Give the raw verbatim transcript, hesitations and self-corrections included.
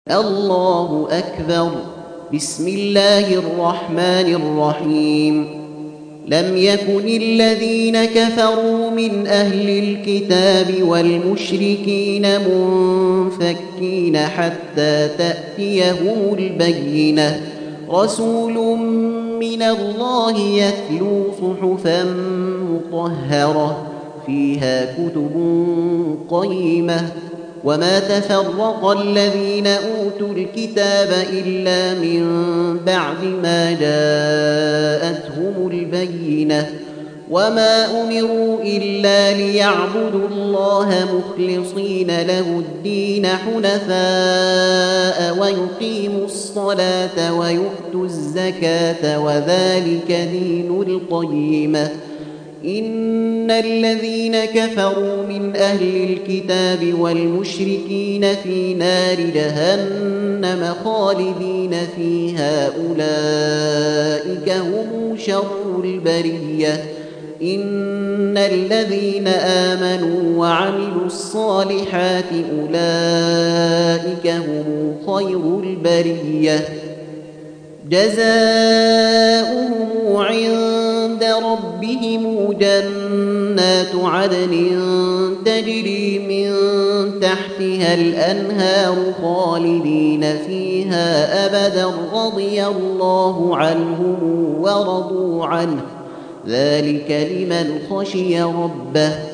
الله أكبر. بسم الله الرحمن الرحيم. لم يكن الذين كفروا من أهل الكتاب والمشركين منفكين حتى تأتيهم البينة، رسول من الله يتلو صحفا مطهرة فيها كتب قيمة. وما تفرق الذين أوتوا الكتاب إلا من بعد ما جاءتهم البينة، وما أمروا إلا ليعبدوا الله مخلصين له الدين حنفاء ويقيموا الصلاة ويؤتوا الزكاة وذلك دين القيمة. إن الذين كفروا من أهل الكتاب والمشركين في نار جهنم خالدين فيها أولئك هم شر البرية. إن الذين آمنوا وعملوا الصالحات أولئك هم خير البرية. جزاؤهم عند ربهم جنات عدن تجري من تحتها الأنهار خالدين فيها أبدا رضي الله عنهم ورضوا عنه، ذلك لمن خشي ربه.